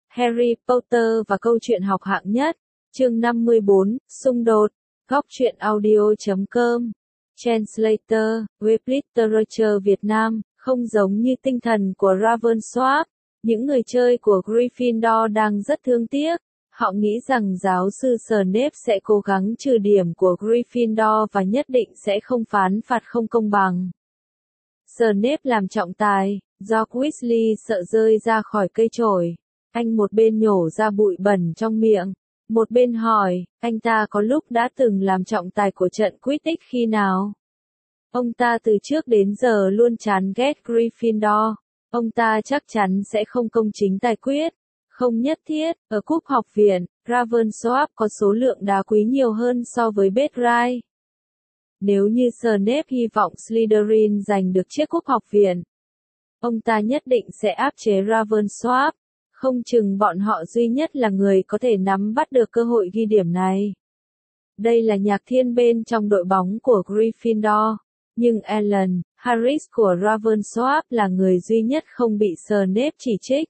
Harry Potter và câu chuyện học hạng nhất. Chương 54, xung đột. Góc truyện audio.com. Translator, Web Literature Việt Nam, không giống như tinh thần của Ravensworth. Những người chơi của Gryffindor đang rất thương tiếc. Họ nghĩ rằng giáo sư Snape sẽ cố gắng trừ điểm của Gryffindor và nhất định sẽ không phán phạt không công bằng. Snape làm trọng tài, George Weasley sợ rơi ra khỏi cây chổi. Anh một bên nhổ ra bụi bẩn trong miệng, một bên hỏi, anh ta có lúc đã từng làm trọng tài của trận Quidditch khi nào? Ông ta từ trước đến giờ luôn chán ghét Gryffindor. Ông ta chắc chắn sẽ không công chính tài quyết. Không nhất thiết, ở cúp học viện, Ravensworth có số lượng đá quý nhiều hơn so với Beedrive. Nếu như Snape hy vọng Slytherin giành được chiếc cúp học viện, ông ta nhất định sẽ áp chế Ravensworth. Không chừng bọn họ duy nhất là người có thể nắm bắt được cơ hội ghi điểm này. Đây là nhạc thiên bên trong đội bóng của Gryffindor. Nhưng Alan Harris của Ravensworth là người duy nhất không bị Snape chỉ trích.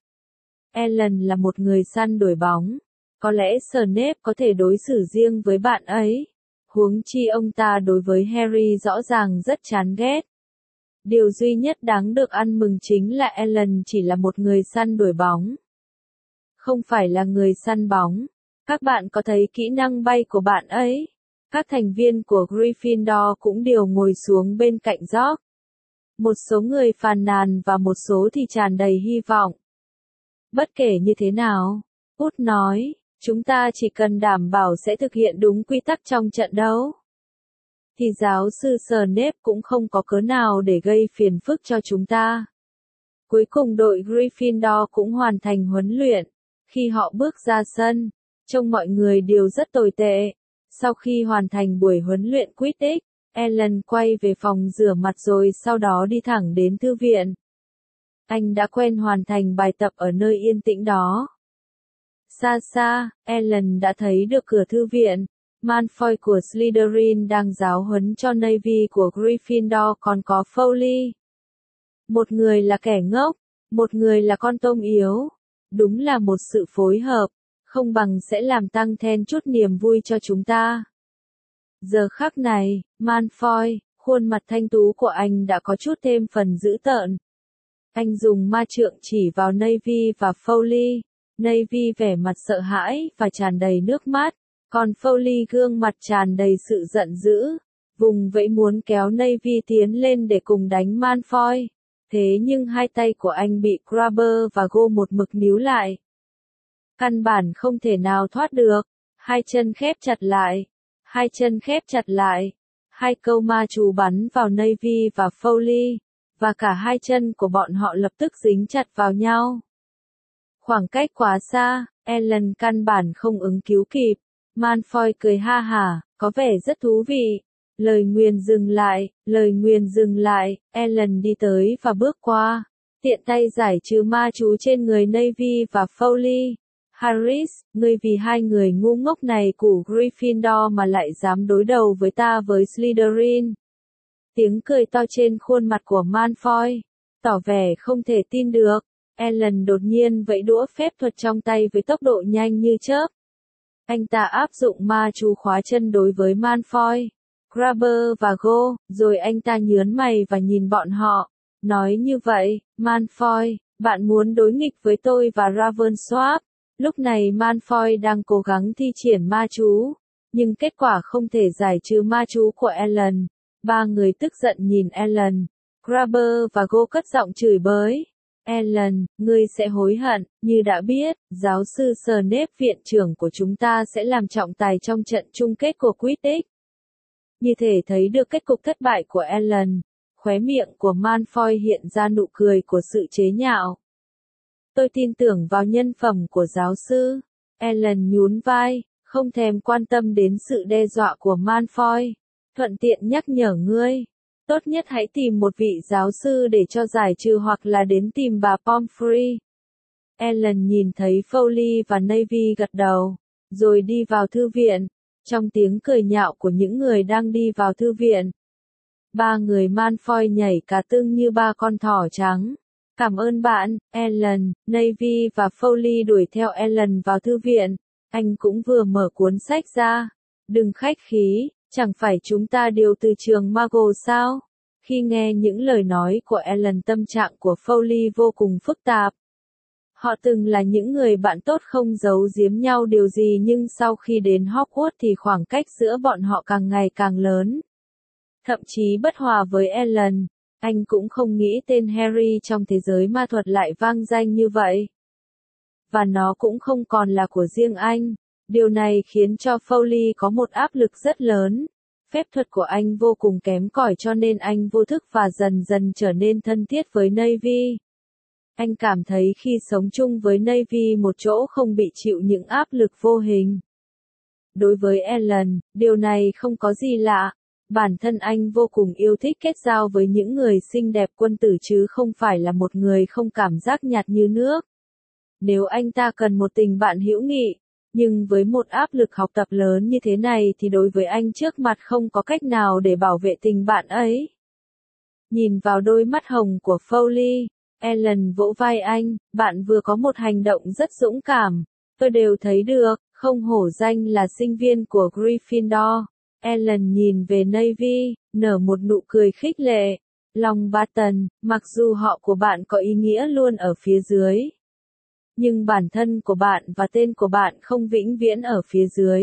Alan là một người săn đuổi bóng. Có lẽ Snape có thể đối xử riêng với bạn ấy. Huống chi ông ta đối với Harry rõ ràng rất chán ghét. Điều duy nhất đáng được ăn mừng chính là Alan chỉ là một người săn đuổi bóng. Không phải là người săn bóng. Các bạn có thấy kỹ năng bay của bạn ấy? Các thành viên của Gryffindor cũng đều ngồi xuống bên cạnh George. Một số người phàn nàn và một số thì tràn đầy hy vọng. Bất kể như thế nào, Út nói, chúng ta chỉ cần đảm bảo sẽ thực hiện đúng quy tắc trong trận đấu. Thì giáo sư Snape cũng không có cớ nào để gây phiền phức cho chúng ta. Cuối cùng đội Gryffindor cũng hoàn thành huấn luyện. Khi họ bước ra sân, trông mọi người đều rất tồi tệ. Sau khi hoàn thành buổi huấn luyện Quidditch, Alan quay về phòng rửa mặt rồi sau đó đi thẳng đến thư viện. Anh đã quen hoàn thành bài tập ở nơi yên tĩnh đó. Xa xa, Alan đã thấy được cửa thư viện. Malfoy của Slytherin đang giáo huấn cho Navy của Gryffindor, còn có Foley. Một người là kẻ ngốc, một người là con tôm yếu. Đúng là một sự phối hợp, không bằng sẽ làm tăng thêm chút niềm vui cho chúng ta. Giờ khắc này, Malfoy, khuôn mặt thanh tú của anh đã có chút thêm phần dữ tợn. Anh dùng ma trượng chỉ vào Navy và Foley. Navy vẻ mặt sợ hãi và tràn đầy nước mắt, còn Foley gương mặt tràn đầy sự giận dữ, vùng vẫy muốn kéo Navy tiến lên để cùng đánh Malfoy. Thế nhưng hai tay của anh bị Crabber và Go một mực níu lại. Căn bản không thể nào thoát được. Hai chân khép chặt lại. Hai chân khép chặt lại. Hai câu ma chú bắn vào Navy và Foley. Và cả hai chân của bọn họ lập tức dính chặt vào nhau. Khoảng cách quá xa, Alan căn bản không ứng cứu kịp. Malfoy cười ha hả, có vẻ rất thú vị. Lời nguyền dừng lại, Alan đi tới và bước qua, tiện tay giải trừ ma chú trên người Navy và Foley. Harris, ngươi vì hai người ngu ngốc này của Gryffindor mà lại dám đối đầu với ta với Slytherin. Tiếng cười to trên khuôn mặt của Malfoy, tỏ vẻ không thể tin được. Alan đột nhiên vẫy đũa phép thuật trong tay với tốc độ nhanh như chớp. Anh ta áp dụng ma chú khóa chân đối với Malfoy, Crabber và Go, rồi anh ta nhướng mày và nhìn bọn họ, nói như vậy, Malfoy, bạn muốn đối nghịch với tôi và Ravensworth. Lúc này Malfoy đang cố gắng thi triển ma chú, nhưng kết quả không thể giải trừ ma chú của Alan. Ba người tức giận nhìn Alan, Crabber và Go cất giọng chửi bới. Alan, ngươi sẽ hối hận, như đã biết, giáo sư Snape viện trưởng của chúng ta sẽ làm trọng tài trong trận chung kết của Quidditch. Như thể thấy được kết cục thất bại của Alan, khóe miệng của Malfoy hiện ra nụ cười của sự chế nhạo. Tôi tin tưởng vào nhân phẩm của giáo sư. Alan nhún vai, không thèm quan tâm đến sự đe dọa của Malfoy. Thuận tiện nhắc nhở ngươi, tốt nhất hãy tìm một vị giáo sư để cho giải trừ hoặc là đến tìm bà Pomfrey. Alan nhìn thấy Foley và Navy gật đầu, rồi đi vào thư viện. Trong tiếng cười nhạo của những người đang đi vào thư viện, ba người Malfoy nhảy cả tưng như ba con thỏ trắng. Cảm ơn bạn, Ellen. Navy và Foley đuổi theo Ellen vào thư viện. Anh cũng vừa mở cuốn sách ra. Đừng khách khí, chẳng phải chúng ta đều từ trường Mago sao? Khi nghe những lời nói của Ellen, tâm trạng của Foley vô cùng phức tạp. Họ từng là những người bạn tốt không giấu giếm nhau điều gì, nhưng sau khi đến Hogwarts thì khoảng cách giữa bọn họ càng ngày càng lớn. Thậm chí bất hòa với Ellen, anh cũng không nghĩ tên Harry trong thế giới ma thuật lại vang danh như vậy. Và nó cũng không còn là của riêng anh. Điều này khiến cho Foley có một áp lực rất lớn. Phép thuật của anh vô cùng kém cỏi cho nên anh vô thức và dần dần trở nên thân thiết với Navy. Anh cảm thấy khi sống chung với Navy một chỗ không bị chịu những áp lực vô hình. Đối với Ellen, điều này không có gì lạ. Bản thân anh vô cùng yêu thích kết giao với những người xinh đẹp quân tử chứ không phải là một người không cảm giác nhạt như nước. Nếu anh ta cần một tình bạn hữu nghị, nhưng với một áp lực học tập lớn như thế này thì đối với anh trước mặt không có cách nào để bảo vệ tình bạn ấy. Nhìn vào đôi mắt hồng của Foley, Ellen vỗ vai anh, bạn vừa có một hành động rất dũng cảm. Tôi đều thấy được, không hổ danh là sinh viên của Gryffindor. Ellen nhìn về Navy, nở một nụ cười khích lệ. Longbottom, mặc dù họ của bạn có ý nghĩa luôn ở phía dưới. Nhưng bản thân của bạn và tên của bạn không vĩnh viễn ở phía dưới.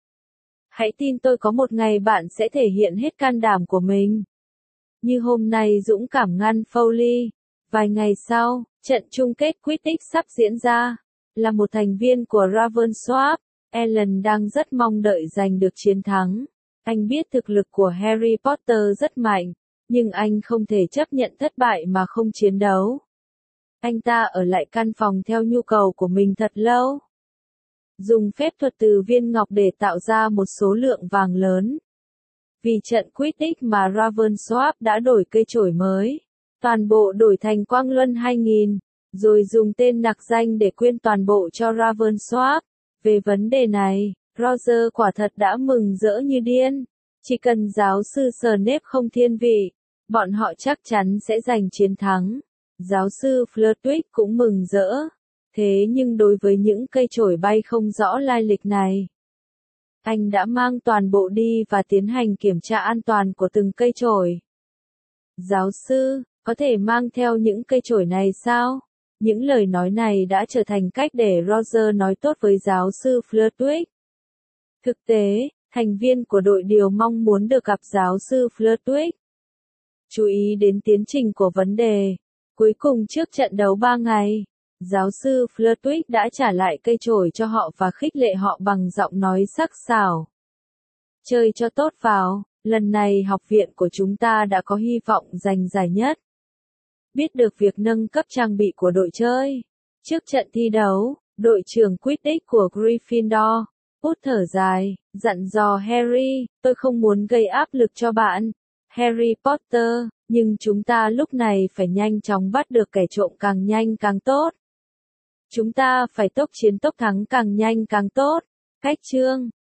Hãy tin tôi, có một ngày bạn sẽ thể hiện hết can đảm của mình. Như hôm nay dũng cảm ngăn Foley. Vài ngày sau, trận chung kết Quidditch sắp diễn ra. Là một thành viên của Ravensworth, Ellen đang rất mong đợi giành được chiến thắng. Anh biết thực lực của Harry Potter rất mạnh, nhưng anh không thể chấp nhận thất bại mà không chiến đấu. Anh ta ở lại căn phòng theo nhu cầu của mình thật lâu. Dùng phép thuật từ viên ngọc để tạo ra một số lượng vàng lớn. Vì trận Quidditch mà Ravensworth đã đổi cây chổi mới. Toàn bộ đổi thành Quang Luân 2000, rồi dùng tên nặc danh để quyên toàn bộ cho Ravensworth. Về vấn đề này, Roger quả thật đã mừng rỡ như điên. Chỉ cần giáo sư Snape không thiên vị, bọn họ chắc chắn sẽ giành chiến thắng. Giáo sư Flitwick cũng mừng rỡ. Thế nhưng đối với những cây chổi bay không rõ lai lịch này, anh đã mang toàn bộ đi và tiến hành kiểm tra an toàn của từng cây chổi. Giáo sư, có thể mang theo những cây chổi này sao? Những lời nói này đã trở thành cách để Roger nói tốt với giáo sư Flitwick. Thực tế, thành viên của đội điều mong muốn được gặp giáo sư Flitwick. Chú ý đến tiến trình của vấn đề. Cuối cùng trước trận đấu 3 ngày, giáo sư Flitwick đã trả lại cây chổi cho họ và khích lệ họ bằng giọng nói sắc sảo. Chơi cho tốt vào, lần này học viện của chúng ta đã có hy vọng giành giải nhất. Biết được việc nâng cấp trang bị của đội chơi. Trước trận thi đấu, đội trưởng Quidditch của Gryffindor, hút thở dài, dặn dò Harry, tôi không muốn gây áp lực cho bạn, Harry Potter, nhưng chúng ta lúc này phải nhanh chóng bắt được kẻ trộm càng nhanh càng tốt. Chúng ta phải tốc chiến tốc thắng càng nhanh càng tốt. Cách chương